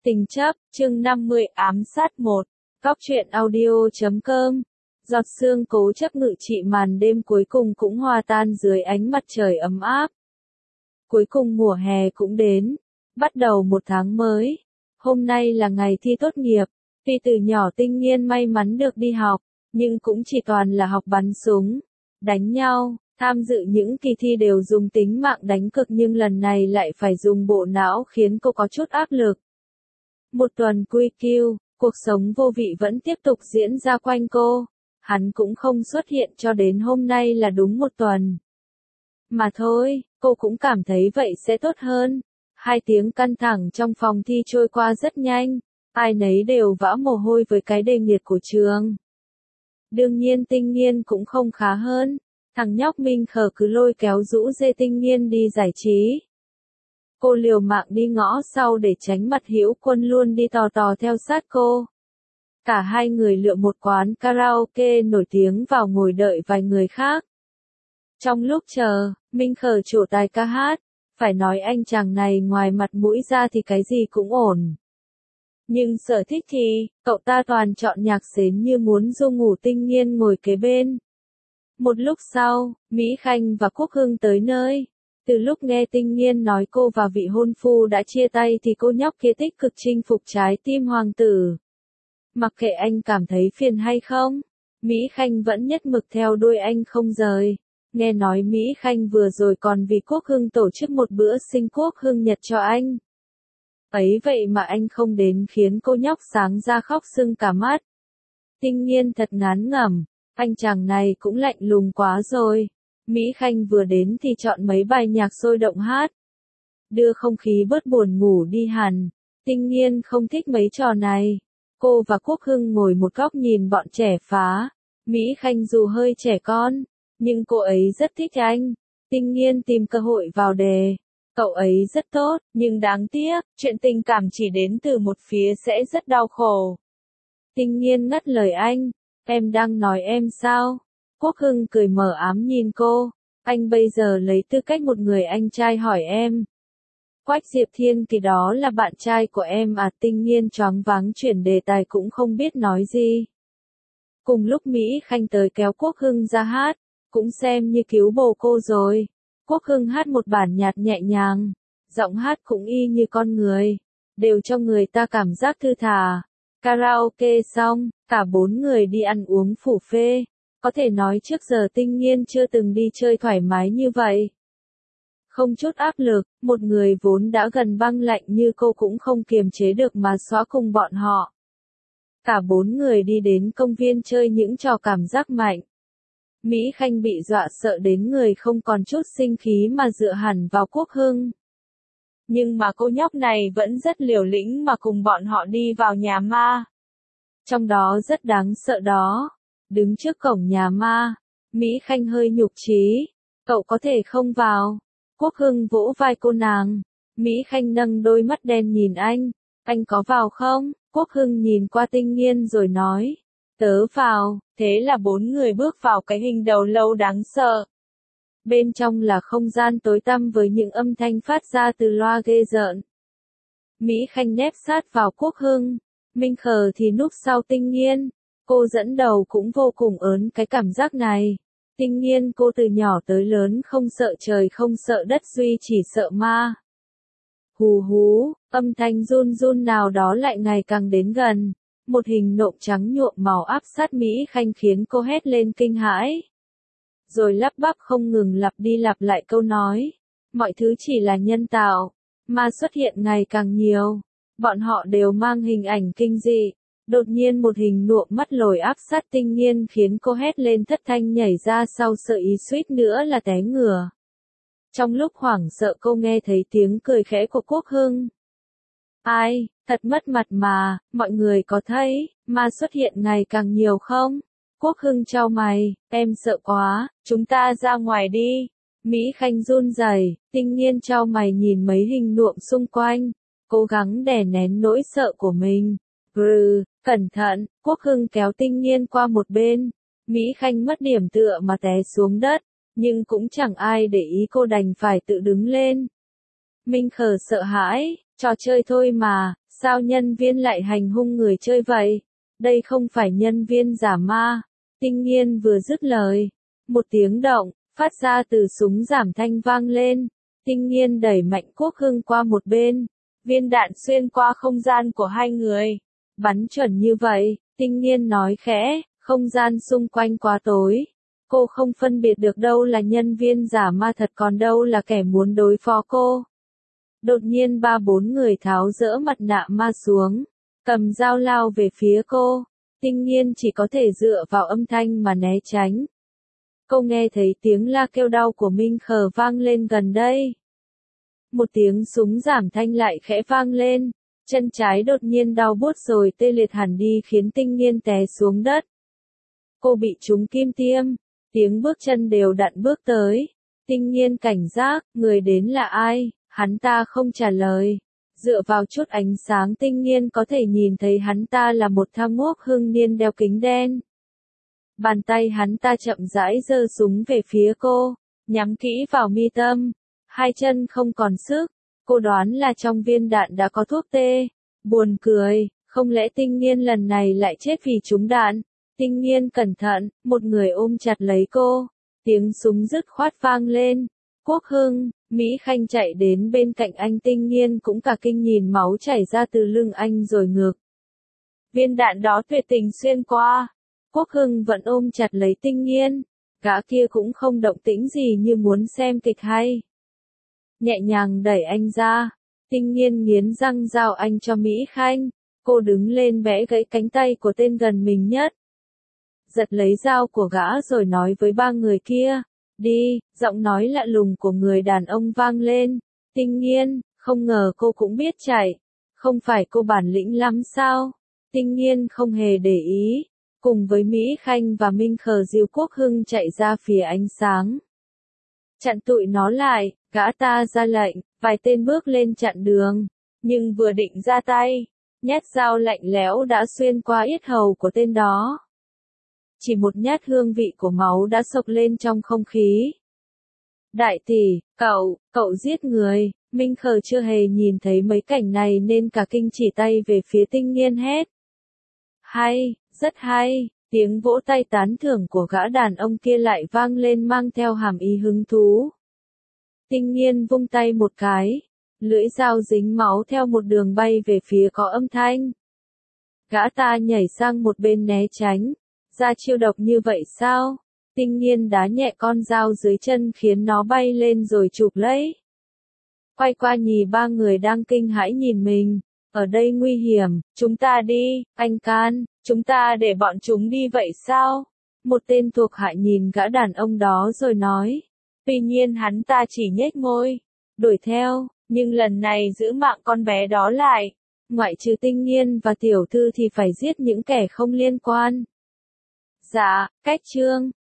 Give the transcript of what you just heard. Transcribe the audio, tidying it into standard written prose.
Tình chấp, chương 50 ám sát 1. Góc truyện audio.com. Giọt sương cố chấp ngự trị màn đêm cuối cùng cũng hòa tan dưới ánh mặt trời ấm áp. Cuối cùng mùa hè cũng đến. Bắt đầu một tháng mới. Hôm nay là ngày thi tốt nghiệp. Tuy từ nhỏ Tinh Nghiên may mắn được đi học, nhưng cũng chỉ toàn là học bắn súng, đánh nhau. Tham dự những kỳ thi đều dùng tính mạng đánh cực, nhưng lần này lại phải dùng bộ não khiến cô có chút áp lực. Một tuần QQ, cuộc sống vô vị vẫn tiếp tục diễn ra quanh cô. Hắn cũng không xuất hiện cho đến hôm nay là đúng một tuần. Mà thôi, cô cũng cảm thấy vậy sẽ tốt hơn. 2 tiếng căng thẳng trong phòng thi trôi qua rất nhanh. Ai nấy đều vã mồ hôi với cái đề nghiệt của trường. Đương nhiên Tinh Nghiên cũng không khá hơn. Thằng nhóc Minh Khờ cứ lôi kéo rũ rê Tinh Nghiên đi giải trí. Cô liều mạng đi ngõ sau để tránh mặt Hữu Quân luôn đi tò tò theo sát cô. Cả hai người lựa một quán karaoke nổi tiếng vào ngồi đợi vài người khác. Trong lúc chờ, Minh Khờ trổ tài ca hát. Phải nói anh chàng này ngoài mặt mũi ra thì cái gì cũng ổn. Nhưng sở thích thì, cậu ta toàn chọn nhạc xến như muốn du ngủ. Tinh Nghiên ngồi kế bên. Một lúc sau, Mỹ Khanh và Quốc Hưng tới nơi. Từ lúc nghe Tinh Nghiên nói cô và vị hôn phu đã chia tay thì cô nhóc kia tích cực chinh phục trái tim hoàng tử. Mặc kệ anh cảm thấy phiền hay không, Mỹ Khanh vẫn nhất mực theo đuôi anh không rời. Nghe nói Mỹ Khanh vừa rồi còn vì Quốc Hưng tổ chức một bữa sinh Quốc Hưng Nhật cho anh. Ấy vậy mà anh không đến khiến cô nhóc sáng ra khóc sưng cả mắt. Tinh Nghiên thật ngán ngẩm, anh chàng này cũng lạnh lùng quá rồi. Mỹ Khanh vừa đến thì chọn mấy bài nhạc sôi động hát. Đưa không khí bớt buồn ngủ đi hẳn. Tinh Nghiên không thích mấy trò này. Cô và Quốc Hưng ngồi một góc nhìn bọn trẻ phá. Mỹ Khanh dù hơi trẻ con, nhưng cô ấy rất thích anh. Tinh Nghiên tìm cơ hội vào đề. Cậu ấy rất tốt, nhưng đáng tiếc, chuyện tình cảm chỉ đến từ một phía sẽ rất đau khổ. Tinh Nghiên ngắt lời anh. Em đang nói em sao? Quốc Hưng cười mờ ám nhìn cô. Anh bây giờ lấy tư cách một người anh trai hỏi em. Quách Diệp Thiên thì đó là bạn trai của em à? Tinh Nghiên choáng váng chuyển đề tài cũng không biết nói gì. Cùng lúc Mỹ Khanh tới kéo Quốc Hưng ra hát, cũng xem như cứu bồ cô rồi. Quốc Hưng hát một bản nhạc nhẹ nhàng, giọng hát cũng y như con người, đều cho người ta cảm giác thư thả. Karaoke xong, cả 4 người đi ăn uống phủ phê. Có thể nói trước giờ Tinh Nghiên chưa từng đi chơi thoải mái như vậy. Không chút áp lực, một người vốn đã gần băng lạnh như cô cũng không kiềm chế được mà xóa cùng bọn họ. Cả 4 người đi đến công viên chơi những trò cảm giác mạnh. Mỹ Khanh bị dọa sợ đến người không còn chút sinh khí mà dựa hẳn vào Quốc Hưng. Nhưng mà cô nhóc này vẫn rất liều lĩnh mà cùng bọn họ đi vào nhà ma. Trong đó rất đáng sợ đó. Đứng trước cổng nhà ma, Mỹ Khanh hơi nhục chí. Cậu có thể không vào. Quốc Hưng vỗ vai cô nàng. Mỹ Khanh nâng đôi mắt đen nhìn anh. Anh có vào không? Quốc Hưng nhìn qua Tinh Nghiên rồi nói. Tớ vào. Thế là 4 người bước vào cái hình đầu lâu đáng sợ. Bên trong là không gian tối tăm với những âm thanh phát ra từ loa ghê rợn. Mỹ Khanh nép sát vào Quốc Hưng. Minh Khờ thì núp sau Tinh Nghiên. Cô dẫn đầu cũng vô cùng ớn cái cảm giác này. Tinh Nghiên cô từ nhỏ tới lớn không sợ trời không sợ đất, duy chỉ sợ ma. Hù hú, âm thanh run run nào đó lại ngày càng đến gần. Một hình nộm trắng nhuộm màu áp sát Mỹ Khanh khiến cô hét lên kinh hãi. Rồi lắp bắp không ngừng lặp đi lặp lại câu nói. Mọi thứ chỉ là nhân tạo. Ma xuất hiện ngày càng nhiều. Bọn họ đều mang hình ảnh kinh dị. Đột nhiên một hình nhuộm mắt lồi áp sát Tinh Nghiên khiến cô hét lên thất thanh nhảy ra sau, sợ ý suýt nữa là té ngửa. Trong lúc hoảng sợ cô nghe thấy tiếng cười khẽ của Quốc Hưng. Ai, thật mất mặt mà, mọi người có thấy, ma xuất hiện ngày càng nhiều không? Quốc Hưng chau mày, em sợ quá, chúng ta ra ngoài đi. Mỹ Khanh run rẩy, Tinh Nghiên chau mày nhìn mấy hình nhuộm xung quanh, cố gắng đè nén nỗi sợ của mình. Cẩn thận, Quốc Hưng kéo Tinh Nghiên qua một bên. Mỹ Khanh mất điểm tựa mà té xuống đất, nhưng cũng chẳng ai để ý, cô đành phải tự đứng lên. Minh Khờ sợ hãi, trò chơi thôi mà, Sao nhân viên lại hành hung người chơi vậy? Đây không phải nhân viên giả ma. Tinh Nghiên vừa dứt lời. Một tiếng động, phát ra từ súng giảm thanh vang lên. Tinh Nghiên đẩy mạnh Quốc Hưng qua một bên. Viên đạn xuyên qua không gian của hai người. Bắn chuẩn như vậy, Tinh Nghiên nói khẽ, không gian xung quanh quá tối. Cô không phân biệt được đâu là nhân viên giả ma thật còn đâu là kẻ muốn đối phó cô. Đột nhiên 3-4 người tháo dỡ mặt nạ ma xuống, cầm dao lao về phía cô. Tinh Nghiên chỉ có thể dựa vào âm thanh mà né tránh. Cô nghe thấy tiếng la kêu đau của Minh Khờ vang lên gần đây. Một tiếng súng giảm thanh lại khẽ vang lên, chân trái đột nhiên đau buốt rồi tê liệt hẳn đi khiến Tinh Nghiên té xuống đất. Cô bị trúng kim tiêm, tiếng bước chân đều đặn bước tới. Tinh Nghiên cảnh giác, người đến là ai? Hắn ta không trả lời. Dựa vào chút ánh sáng Tinh Nghiên có thể nhìn thấy hắn ta là một tham ngốc hưng niên đeo kính đen. Bàn tay hắn ta chậm rãi giơ súng về phía cô, nhắm kỹ vào mi tâm. Hai chân không còn sức, cô đoán là trong viên đạn đã có thuốc tê. Buồn cười, không lẽ Tinh Nghiên lần này lại chết vì trúng đạn? Tinh Nghiên cẩn thận, một người ôm chặt lấy cô. Tiếng súng dứt khoát vang lên. Quốc Hưng, Mỹ Khanh chạy đến bên cạnh anh. Tinh Nghiên cũng cả kinh nhìn máu chảy ra từ lưng anh rồi ngược. Viên đạn đó tuyệt tình xuyên qua. Quốc Hưng vẫn ôm chặt lấy Tinh Nghiên. Gã kia cũng không động tĩnh gì như muốn xem kịch hay. Nhẹ nhàng đẩy anh ra. Tinh Nghiên nghiến răng giao anh cho Mỹ Khanh. Cô đứng lên bẽ gãy cánh tay của tên gần mình nhất. Giật lấy dao của gã rồi nói với ba người kia. Đi, giọng nói lạ lùng của người đàn ông vang lên. Tinh Nghiên, không ngờ cô cũng biết chạy. Không phải cô bản lĩnh lắm sao? Tinh Nghiên không hề để ý. Cùng với Mỹ Khanh và Minh Khờ Diêu Quốc Hưng chạy ra phía ánh sáng. Chặn tụi nó lại, gã ta ra lệnh, vài tên bước lên chặn đường. Nhưng vừa định ra tay, nhát dao lạnh lẽo đã xuyên qua yết hầu của tên đó. Chỉ một nhát hương vị của máu đã sộc lên trong không khí. Đại tỷ, cậu giết người. Minh Khờ chưa hề nhìn thấy mấy cảnh này nên cả kinh chỉ tay về phía Tinh Nghiên hét. Hay, rất hay, tiếng vỗ tay tán thưởng của gã đàn ông kia lại vang lên mang theo hàm ý hứng thú. Tinh Nghiên vung tay một cái, lưỡi dao dính máu theo một đường bay về phía có âm thanh. Gã ta nhảy sang một bên né tránh. Ra chiêu độc như vậy sao? Tinh Nghiên đá nhẹ con dao dưới chân khiến nó bay lên rồi chụp lấy. Quay qua nhìn ba người đang kinh hãi nhìn mình. Ở đây nguy hiểm, chúng ta đi, anh Can, chúng ta để bọn chúng đi vậy sao? Một tên thuộc hạ nhìn gã đàn ông đó rồi nói. Tuy nhiên hắn ta chỉ nhếch môi, đuổi theo, nhưng lần này giữ mạng con bé đó lại. Ngoại trừ Tinh Nghiên và tiểu thư thì phải giết những kẻ không liên quan. Dạ, cách chương.